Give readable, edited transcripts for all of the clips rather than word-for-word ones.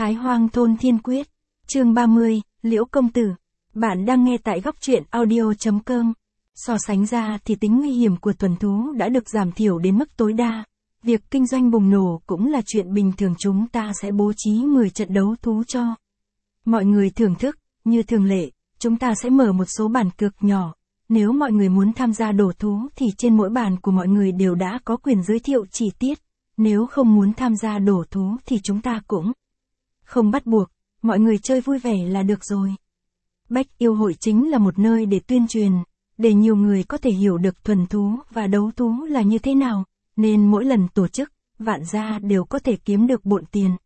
Thái Hoang Thôn Thiên Quyết, chương 30, Liễu Công Tử. Bạn đang nghe tại góc truyện audio.com. So sánh ra thì tính nguy hiểm của tuần thú đã được giảm thiểu đến mức tối đa. Việc kinh doanh bùng nổ cũng là chuyện bình thường, chúng ta sẽ bố trí 10 trận đấu thú cho mọi người thưởng thức. Như thường lệ, chúng ta sẽ mở một số bàn cược nhỏ. Nếu mọi người muốn tham gia đổ thú thì trên mỗi bàn của mọi người đều đã có quyền giới thiệu chi tiết. Nếu không muốn tham gia đổ thú thì chúng ta cũng không bắt buộc, mọi người chơi vui vẻ là được rồi. Bách Yêu Hội chính là một nơi để tuyên truyền, để nhiều người có thể hiểu được thuần thú và đấu thú là như thế nào, nên mỗi lần tổ chức, Vạn Gia đều có thể kiếm được bộn tiền.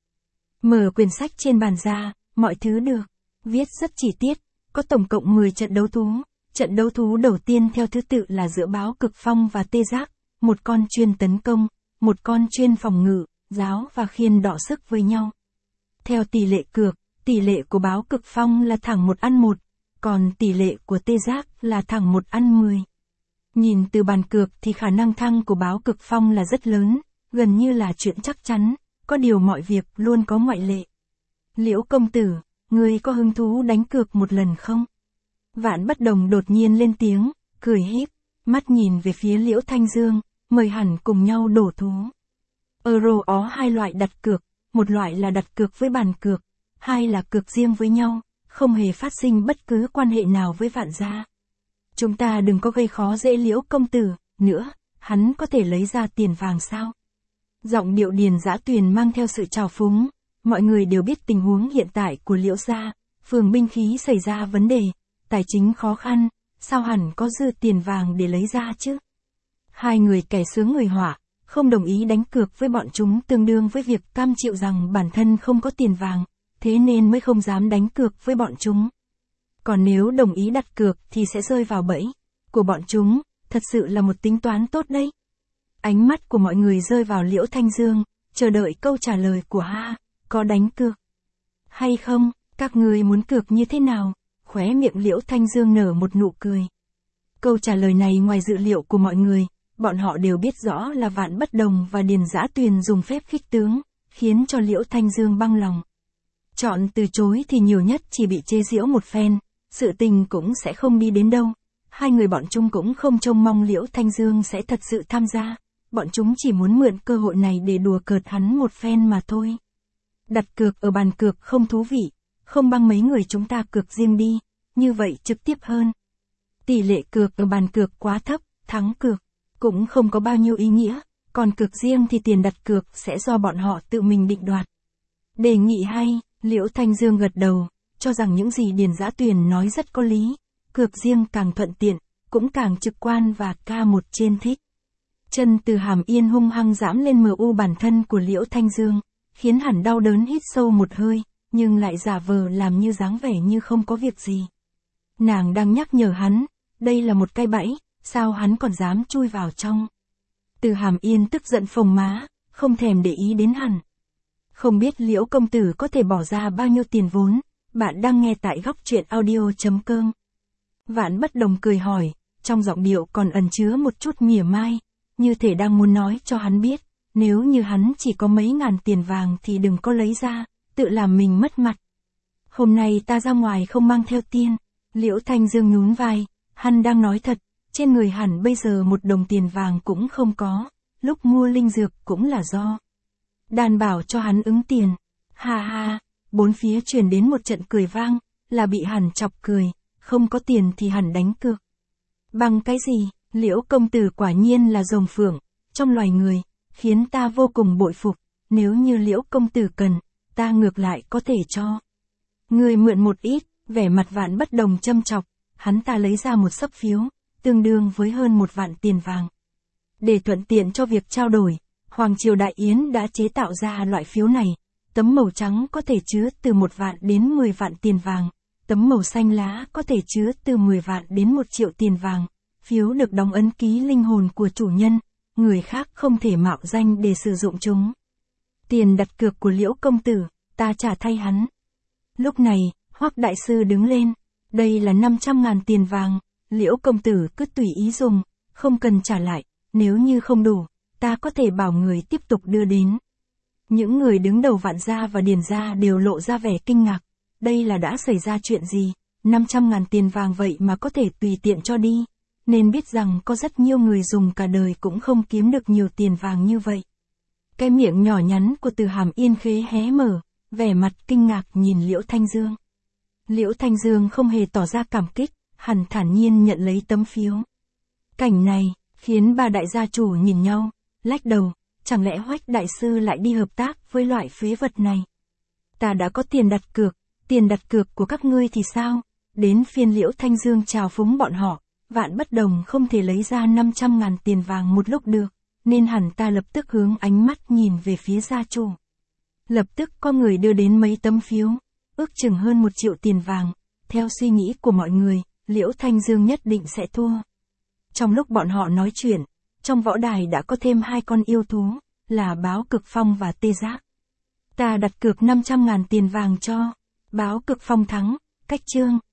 Mở quyển sách trên bàn ra, mọi thứ được viết rất chi tiết, có tổng cộng 10 trận đấu thú. Trận đấu thú đầu tiên theo thứ tự là giữa Báo Cực Phong và Tê Giác, một con chuyên tấn công, một con chuyên phòng ngự, giáo và khiên đọ sức với nhau. Theo tỷ lệ cược, tỷ lệ của Báo Cực Phong là thẳng 1-1, còn tỷ lệ của Tê Giác là thẳng 1-10. Nhìn từ bàn cược thì khả năng thăng của Báo Cực Phong là rất lớn, gần như là chuyện chắc chắn, có điều mọi việc luôn có ngoại lệ. Liễu công tử, ngươi có hứng thú đánh cược một lần không? Vạn Bất Đồng đột nhiên lên tiếng, cười híp, mắt nhìn về phía Liễu Thanh Dương, mời hẳn cùng nhau đổ thú. Euro có hai loại đặt cược, một loại là đặt cược với bàn cược, hai là cược riêng với nhau, không hề phát sinh bất cứ quan hệ nào với Vạn Gia. Chúng ta đừng có gây khó dễ Liễu công tử, nữa, hắn có thể lấy ra tiền vàng sao? Giọng điệu Điền Dã Tuyền mang theo sự trào phúng, mọi người đều biết tình huống hiện tại của Liễu gia, phường binh khí xảy ra vấn đề, tài chính khó khăn, sao hẳn có dư tiền vàng để lấy ra chứ? Hai người kẻ sướng người họa, không đồng ý đánh cược với bọn chúng tương đương với việc cam chịu rằng bản thân không có tiền vàng, thế nên mới không dám đánh cược với bọn chúng. Còn nếu đồng ý đặt cược thì sẽ rơi vào bẫy của bọn chúng, thật sự là một tính toán tốt đấy. Ánh mắt của mọi người rơi vào Liễu Thanh Dương, chờ đợi câu trả lời của có đánh cược hay không, các người muốn cược như thế nào? Khóe miệng Liễu Thanh Dương nở một nụ cười. Câu trả lời này ngoài dự liệu của mọi người, bọn họ đều biết rõ là Vạn Bất Đồng và Điền Dã Tuyền dùng phép khích tướng, khiến cho Liễu Thanh Dương băng lòng. Chọn từ chối thì nhiều nhất chỉ bị chế giễu một phen, sự tình cũng sẽ không đi đến đâu. Hai người bọn chúng cũng không trông mong Liễu Thanh Dương sẽ thật sự tham gia, bọn chúng chỉ muốn mượn cơ hội này để đùa cợt hắn một phen mà thôi. Đặt cược ở bàn cược không thú vị, không bằng mấy người chúng ta cược riêng đi, như vậy trực tiếp hơn. Tỷ lệ cược ở bàn cược quá thấp, thắng cược cũng không có bao nhiêu ý nghĩa, còn cược riêng thì tiền đặt cược sẽ do bọn họ tự mình định đoạt. Đề nghị hay, Liễu Thanh Dương gật đầu, cho rằng những gì Điền Dã Tuyền nói rất có lý, cược riêng càng thuận tiện, cũng càng trực quan và ca một trên thích. Chân từ hàm yên hung hăng giẫm lên MU bản thân của Liễu Thanh Dương, khiến hắn đau đớn hít sâu một hơi, nhưng lại giả vờ làm như dáng vẻ như không có việc gì. Nàng đang nhắc nhở hắn, đây là một cái bẫy, sao hắn còn dám chui vào trong. Từ hàm yên tức giận phồng má, không thèm để ý đến hắn. Không biết Liễu công tử có thể bỏ ra bao nhiêu tiền vốn, bạn đang nghe tại góc truyện audio.com. Vạn Bất Đồng cười hỏi, trong giọng điệu còn ẩn chứa một chút mỉa mai, như thể đang muốn nói cho hắn biết, nếu như hắn chỉ có mấy ngàn tiền vàng thì đừng có lấy ra, tự làm mình mất mặt. Hôm nay ta ra ngoài không mang theo tiền. Liễu Thanh Dương nhún vai, hắn đang nói thật, trên người hắn bây giờ một đồng tiền vàng cũng không có, lúc mua linh dược cũng là do đàn bảo cho hắn ứng tiền. Ha ha, bốn phía truyền đến một trận cười vang, là bị hắn chọc cười, không có tiền thì hắn đánh cược. Bằng cái gì, Liễu công tử quả nhiên là rồng phượng trong loài người, khiến ta vô cùng bội phục, nếu như Liễu công tử cần, ta ngược lại có thể cho người mượn một ít. Vẻ mặt Vạn Bất Đồng châm chọc, hắn ta lấy ra một xấp phiếu, tương đương với hơn 1 vạn tiền vàng. Để thuận tiện cho việc trao đổi, Hoàng triều Đại Yến đã chế tạo ra loại phiếu này, tấm màu trắng có thể chứa từ 1 vạn đến 10 vạn tiền vàng, tấm màu xanh lá có thể chứa từ 10 vạn đến 1 triệu tiền vàng, phiếu được đóng ấn ký linh hồn của chủ nhân, người khác không thể mạo danh để sử dụng chúng. Tiền đặt cược của Liễu công tử, ta trả thay hắn. Lúc này, Hoắc đại sư đứng lên, đây là 500.000 tiền vàng, Liễu công tử cứ tùy ý dùng, không cần trả lại, nếu như không đủ, ta có thể bảo người tiếp tục đưa đến. Những người đứng đầu Vạn gia và Điền gia đều lộ ra vẻ kinh ngạc. Đây là đã xảy ra chuyện gì? 500.000 tiền vàng vậy mà có thể tùy tiện cho đi. Nên biết rằng có rất nhiều người dùng cả đời cũng không kiếm được nhiều tiền vàng như vậy. Cái miệng nhỏ nhắn của Từ Hàm Yên khế hé mở, vẻ mặt kinh ngạc nhìn Liễu Thanh Dương. Liễu Thanh Dương không hề tỏ ra cảm kích, hắn thản nhiên nhận lấy tấm phiếu. Cảnh này, khiến ba đại gia chủ nhìn nhau, lách đầu, chẳng lẽ Hoách đại sư lại đi hợp tác với loại phế vật này? Ta đã có tiền đặt cược của các ngươi thì sao? Đến phiên Liễu Thanh Dương chào phúng bọn họ, Vạn Bất Đồng không thể lấy ra 500.000 tiền vàng một lúc được, nên hẳn ta lập tức hướng ánh mắt nhìn về phía gia chủ. Lập tức có người đưa đến mấy tấm phiếu, ước chừng hơn 1 triệu tiền vàng. Theo suy nghĩ của mọi người, Liễu Thanh Dương nhất định sẽ thua. Trong lúc bọn họ nói chuyện, trong võ đài đã có thêm 2 con yêu thú, là Báo Cực Phong và Tê Giác. Ta đặt cược 500.000 tiền vàng cho Báo Cực Phong thắng, cách chương.